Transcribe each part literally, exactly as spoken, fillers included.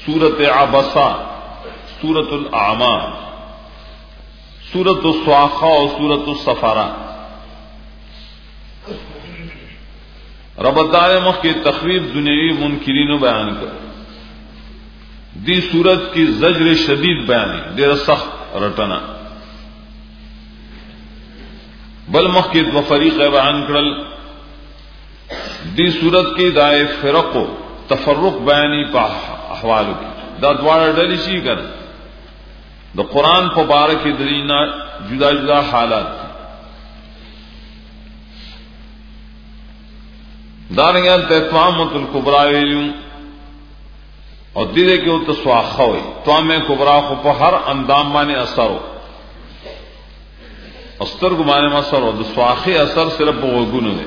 सूरत अबसा, सूरत अल-आमा, सूरत स्वाखा और सूरत सफारा। रबतार मुख के तखरीब दुनियावी मुनकिरीन बयान कर दी सूरत की जज्र शदीद बयानी देर सख्त रटना बल मुख के व फरीक बयान करल दी सूरत की दाए फिरको तफर्रुक बयानी पा अहवाल की दा द्वारा डलिशी कर द कुरान मुबारक की दरीना जुदा जुदा हालात दारियां तत्वामुल कुबरा वेलूं और दिले के उत स्वाखा हुई त्वामे कुबरा को पर हर अंदाम माने असर हो अस्तर को माने असर हो स्वाखे असर सिर्फ गुन है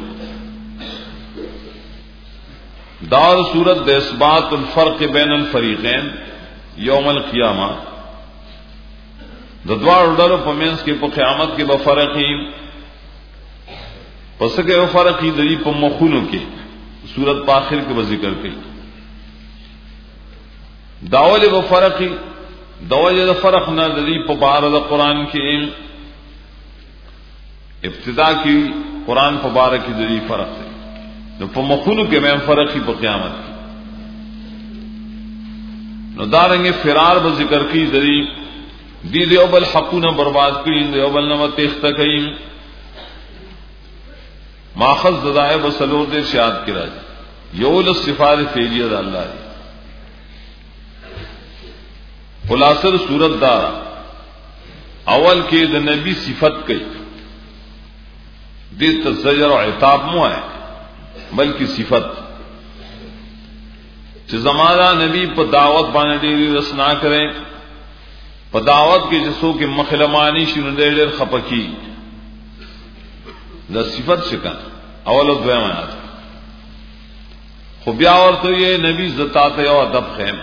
दार सूरत देसबात उल फर्क बैन अल फरीकैन यौम अल क़ियामा दद्वार उडलो पमेंस के क़यामत के बफरकी पस के बफरकी दरी प मखुन के सूरत पाखिर के जिक्र की दावल बफरकी दवज फरक न दरी प बारद कुरान के इब्तिदा की कुरान मुबारक की दरी फर्क है न प मखुन के मैं फर्क ही प क़यामत की न दारेंगे फिरार ब जिक्र की दरी दी देवबल हकू न बर्बाद करी देवबल न तेख्त कई माखज जदाए बसलोर दे शाद की राज योल सिफार फेलियत अल्लाह खुलासर सूरत दारा अवल के द नबी सिफत कई दे तजर और इताब मुआ है बल्कि सिफत जमाना नबी पर दावत बाने डेरी रसना करें पदावत के जसो के मखलमानी शुरू खपकी द सिफत शिकन अवल द्वयमाना था खुबिया और तो ये नबी जताते और अदब खैम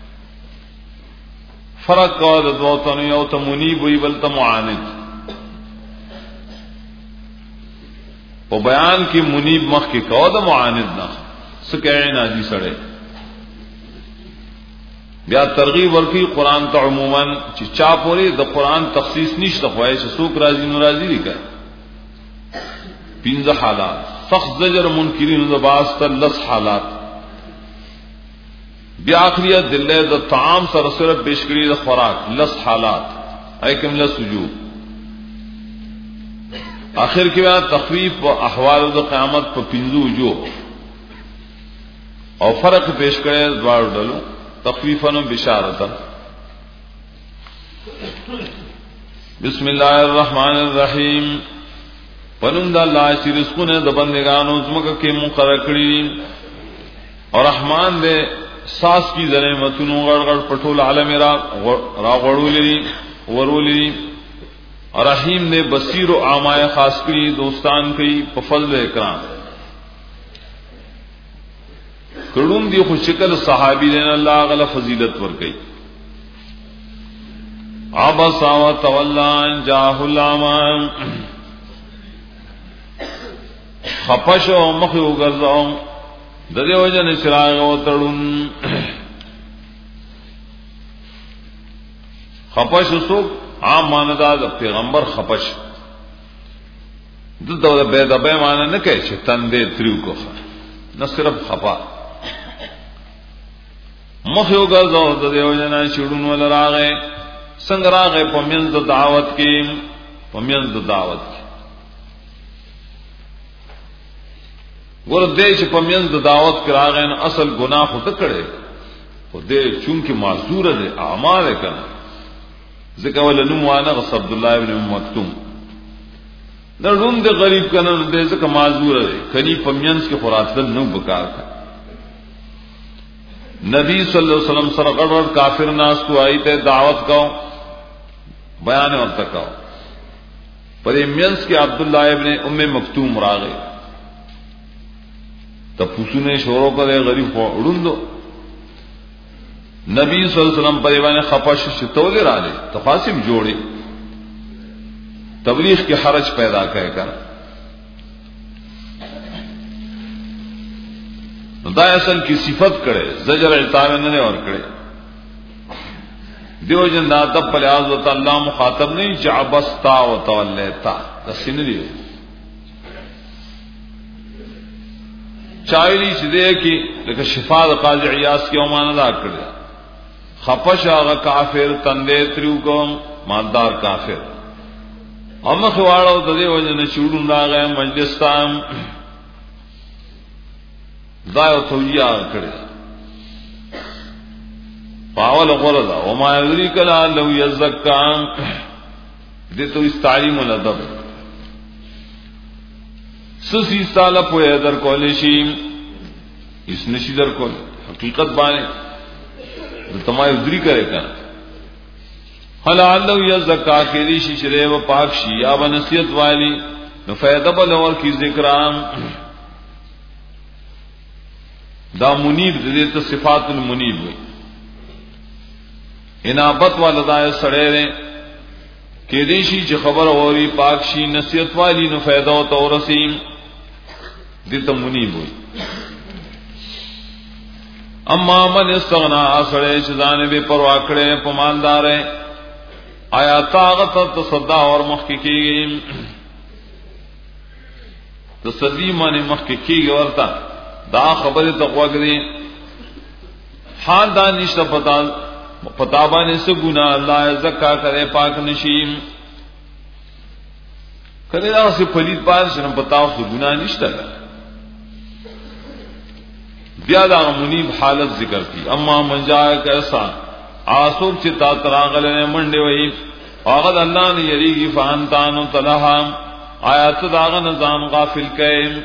फर्क और दौतन यो तो मुनीब हुई बल तो मुआनिद वो बयान की मुनीब मख के कौद मुआनिद ना सके नाजी सड़े या तरगीब वर्की कुरान तो अमूमन चा पोरे द कुरान तखसीस निश ख्वाहिश सूक राजी नाराजी लिखा पिंज हालात सख्त जजर मुनकिरीन दबास तर लस हालात ब्याखरिया दिल्ले द ताम सरसर पेशकरी द खुराक लस हालात ऐकम लस वजूब आखिर के बाद तखरीफ व अहवाल द क़यामत पर पिंजू जो और फर्क पेश करे द्वार डलू तखफीफन व बिशारतन बिस्मिल्लाहिर रहमानिर रहीम पनुंदा अल्लाह ची रिस्क ने दबंदगान उजमक के मुकर्रर करी और रहमान दे सास की जरे मतुनु गड़गड़ पटोल आलम रा रागड़ुली वरुली और रहीम ने बसीर व आमाए खास करी दोस्तान कई फजल इकराम कड़ूम दी खुद शिकल सहाबी ने अल्लाह गला फजीलत वर गई आबसा व तवल्ला जाहुल आमान खपश व मख उगरजाओ ददे वजन चिराग व तड़ुन खपश सुख आम मानदा पैगंबर खपश दो बेदबे माने न कहे तंदे त्रिव को न सिर्फ खपा मुख उगरजाओ ददे वजना चिड़ुन वाला रागे संग रागे पमियंज दावत की पमियंज दावत की गुर देश पमियंज दावत के रागे न असल गुनाह खुद करे वो दे चूंकि माजूर है आमाल है करना जिक्र वाला नुमाना अब्दुल्लाह इब्न मक्तूम न रूम दे गरीब करना दे जिक्र माजूर है कनी पमियंज के खुराक नु बकार का नबी सल्लल्लाहु अलैहि वसल्लम सर गड़बड़ काफिर नास को आई थे दावत का बयान और तक का पर मियंस के अब्दुल्लाह इब्न उम्मे मक्तूम रागे तब पुसुने शोरों का दे गरीब उड़ून दो नबी सल्लल्लाहु अलैहि वसल्लम परिवाने खपश शितोले राले तफासिम जोड़े तबलीग के हरज पैदा कहकर दा असल की सिफत करे जजर इतावे ने और करे دیو جن دا تب پلیاز وتا اللہ مخاطب نہیں جعبستا و تولیتا دسین دیو چایلی چې دې کې لکه شفاء د قاضي عیاض کې ومانه دا کړی خپش هغه کافر تندې تریو کوم مالدار کافر هم خواړو د دې وجه نه چوډون راغی مجلس تام دا یو توجیه کړی پاول غرض او ما یذری کلا لو یزکا دې تو استعلیم الادب سسی سالا پویا در کولشی اس نشی در کول حقیقت بانے تمہاری ادری کرے کنا حالا اللہ یا زکا کیلی شی شرے و پاک شی یا بنصیت والی نفیدہ بلور کی ذکرام دا منیب دیتا صفات المنیب ہوئی انابت والدائے سڑے رہے کہ دیشی چی خبر اوری پاک شی نصیحت والی نو فیدہ و تورسیم دیتا منیب ہوئی اما من استغنا آسڑے چیزانے بے پرواکڑے پماندارے آیا طاقت تصدہ اور مخی کی گئی تصدی مانے مخی کی گئی ورطا دا خبر تقوی کردی حال دا نشتا پتا پتابانے سے گناہ اللہ زکا کرے پاک نشیم کرے دا سے پلید پار شنم پتاو سے گناہ نشتا ہے بیادا منیب حالت ذکر کی اما من جائے کیسا آسوک چتا تراغلنے منڈے وئی آغد اللہ نے یریگی فانتانو تلہام آیات داغ نظام غافل کئیم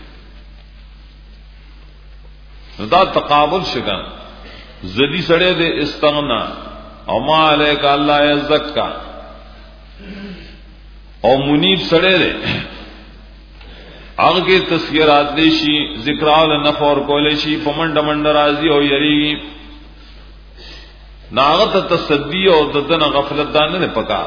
دا تقابل شکن زدی سڑے دے استغنا او ما علیک اللہ یزکا او منیب سڑے دے آگے تذکرات دیشی ذکرال نفع اور کولیشی پمنڈ منڈ رازی او یریگی ناغت تصدی او ددن غفلت دانے نے پکا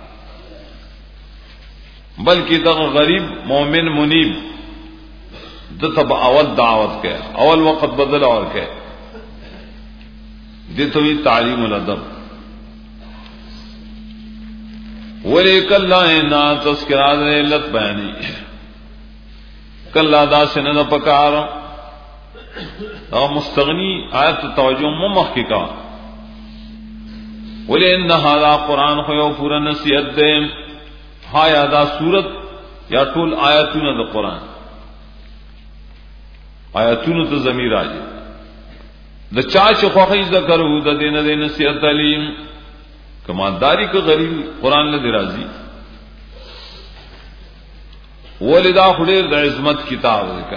بلکہ دغ غریب مومن منیب دتب اول دعوت کے اول وقت بدل اور کے دیتوی تعلیم الادب ولیک اللہ نا تذکرات علت بیانی کلا دا سے نہ پکار او مستغنی آیت توجہ ممخ کی کا ولی ان هذا قرآن خو پورا نصیحت دے ہا یا دا سورت یا ټول آیاتونه د قرآن آیاتونه ته ضمیر راځي د چا چې خوخی ذکر هو د دین د نصیحت تعلیم کمالداری کو غریب قرآن له راضی ولدا خدیر د عظمت کتاب کا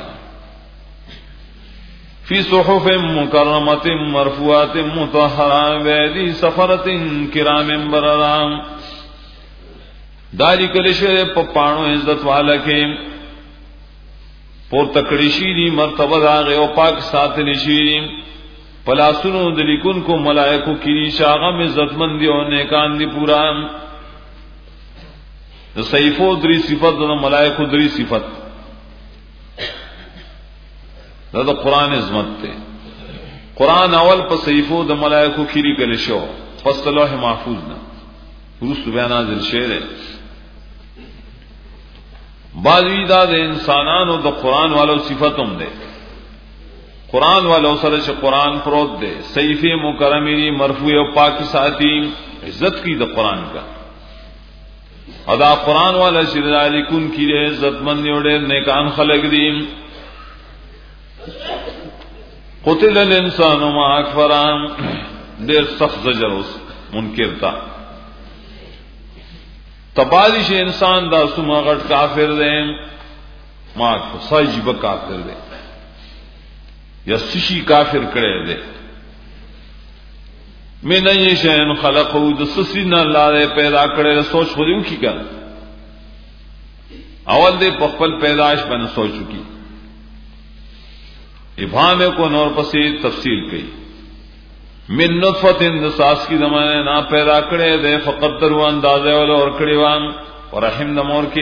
فی صحف مکرمت مرفوعات مطهرہ ویدی سفرت کرام بررام داری کلشر پپانو عزت والا کے پور تکڑی شیری مرتبہ داغے او پاک ساتھ نشیری پلاسنو دلیکن کو ملائکو کی شاغم عزت مندی اور نیکان دی پورا صحیفو دری صفت دا ملائکو دری صفت دا, دا قرآن عظمت تے قرآن اول پا صحیفو دا ملائکو کیری کلشو پس لوح محفوظ نا روس بیا نازل شعر ہے بعضوی دا دا انسانانو دا قرآن والو صفتم دے قرآن والو سرش قرآن پروت دے صحیف مکرمی مرفوع و پاک ساتی عزت کی دا قرآن کا ادا قرآن والا شرعالی کن کی رے عزت مند اوڑے نیکان خلق دیم قتل الانسان ما اکفران دیر سخت زجر اس منکر تا تبادش انسان دا سما غٹ کافر دے ما اکفر ساجب کافر دے یا سشی کافر کرے دے میں نہیں شین خلقو د سسی نہ لارے پیدا کرے سوچ خودیوں کی کر اول دے پخپل پیدائش بن سوچ چکی ابہام کو نور پسی تفصیل کی من نطفت اندساس کی زمانے نہ پیدا کرے دے فقط درو اندازے والا اور کڑیوان اور رحم دمور کی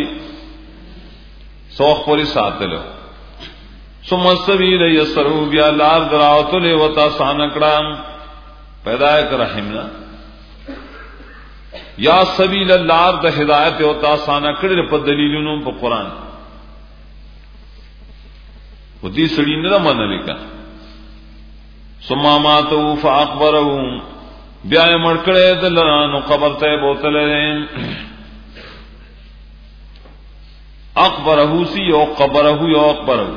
سوخ پوری ساتلو ثم السبیل یسرو بیا لار دراوتلے وتا سانکڑام پیدا کر رحمنا یا سبیل اللہ د ہدایت او تاسانه کړل په دلیلونو په قران و دې سړي نه منل کا ثم ماتوا فاخبرهم بیا مړ کړه دلانو قبر ته بوتل اخبره سی او قبره یو اخبره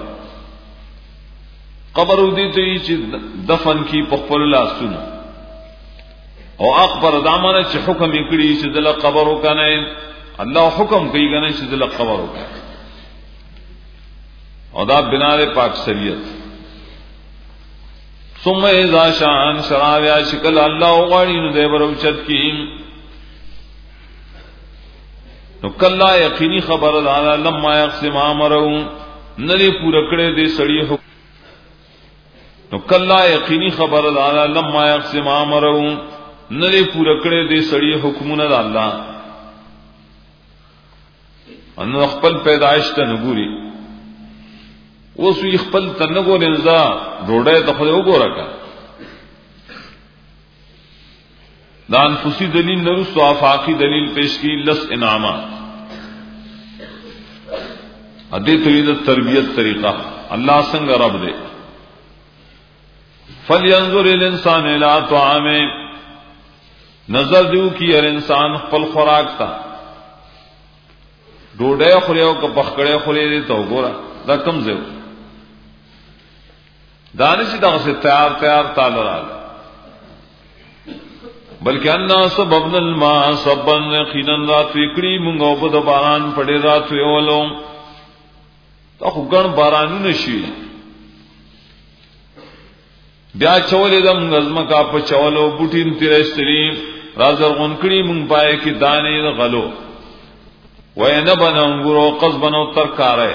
قبر دې ته چې دفن کی په خپل لاسونو او اخبر دامنه چې حکم کړي چې دل قبر وکنه الله حکم کوي کنه چې دل قبر وکنه او دا بنا له پاک شریعت ثم اذا شان شراویا شکل الله غاړي نو دی بروچت کی نو کلا یقینی خبر الله لما یقسم امرو نری پورا کړه دې سړی حکم نو کلا یقینی خبر الله لما یقسم امرو نری پورا کړه دې سړی حکمونه د الله ان خپل پیدائش ته نګوري اوس وی خپل تنګو رضا ډوډۍ ته خو وګوره کا دا انفسی دلیل نو سو افاقی دلیل پیش کی لس انعامات ادي توحید تربیت طریقہ اللہ څنګه رب دے فلینظر الانسان الى طعامه نظر دیو کی ہر انسان خپل خوراک تا ډوډۍ خوري او کپخړې خوري ته وګوره دا کم ځای دانش دغه سے تیار تیار تعالی راځي بلکہ ان سببنا الماء سبا یقینا رات وکړي مونږ په د باران پړې رات ویولو تا خو ګڼ بارانونه شي بیا چولې د مغزم کا په چولو بوټین تیرستري رازر غونکړي مونږ پای کې دانې د غلو وینه بننګورو قصبنو ترکارې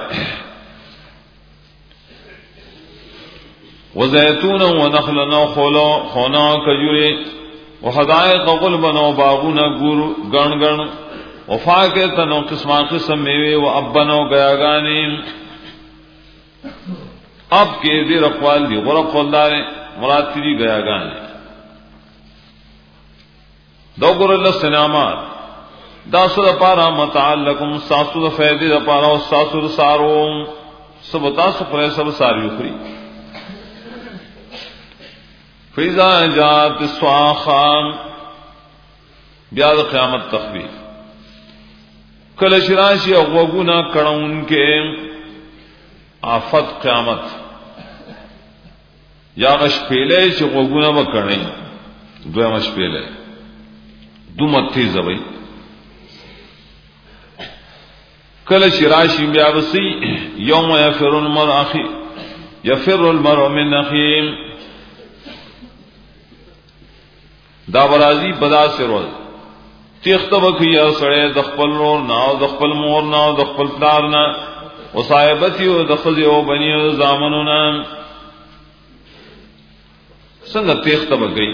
وزيتون ونخلنا خلو خنا کجوري وحدائق غلبنا باغونا ګور ګڼ ګڼ وفاکهه نو قسمه قسم میوه او ابنو غیاغانی اب کې دې رقوال دي غره قولدار مراد دې غیاغانی دو ګور الله سلامات دا سره پارا متعلقم ساسو د فائدې د پارا او ساسو سارو سب تاسو پر سب ساریو خري فیضا جات سواخان بیا د قیامت تخویف کله شراشی او وګونا کړهون کې آفت قیامت یا غش پیلې چې وګونا وکړي دوه مش پیلې دومره تیز وي کله شراشی بیا وسی یوم یفر المرء اخی یفر المرء من اخیه دا برازی بدا سے روز تیخت بکیا سڑے د خپل نور ناو د خپل مور ناو د خپل پلار نا او صاحبتی او د خزی او بنی او زامنو نا څنګه تیخت بکئی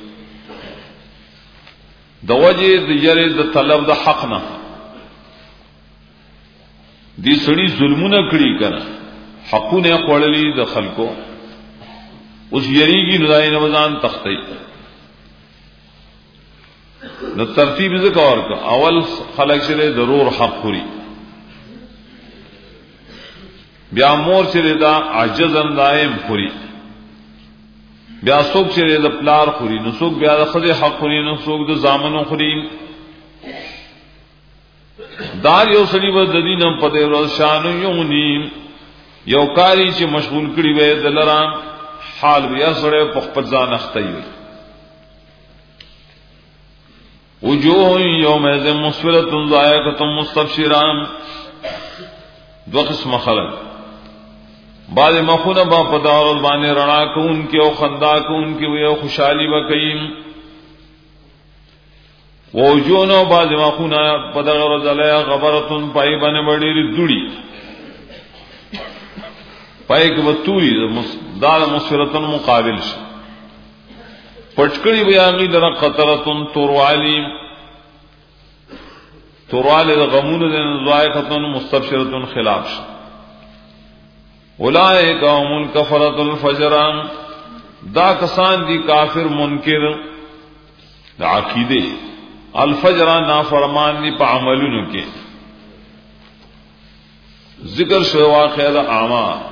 د وجه د یری د طلب د حق نه دې سړي ظلمونه کړی کړه حقونه خړلې د خلکو اوس یریږي نزای نوزان تختی نو ترتیب ذکر کا اول خلق چلے ضرور حق خوري بیا مور چلے دا عجز اندائم خوري بیا سوک چلے دا پلار خوري نو سوک بیا دا خد حق خوري نو سوک دا زامنو خوري دار یو سړي و د دینم په دې ورځ شان یونی یو کاری چې مشغول کړي وې دلرام حال بیا سره په خپل ځان اخته وي وجوه یومئذ مسفرة ضاحكة مستبشرة دو قسم خلق بعض مخونه با پدار باندې رڼا کون کې او خندا کون کې او خوشحالي وکړي وجوه بعض مخونه پدار زلیا غبرة پای باندې وړي دوړي پای کې وتوي دال مسفرة مقابل شي پټکړی بیاغي در قطرتن توروالی توروالی غمون د ضایقتن مستبشرتن خلاف اولئک هم الکفرۃ الفجر دا کسان دی کافر منکر د عقیده الفجر نافرمان دی په عملونو کې ذکر شو واقعه د اعما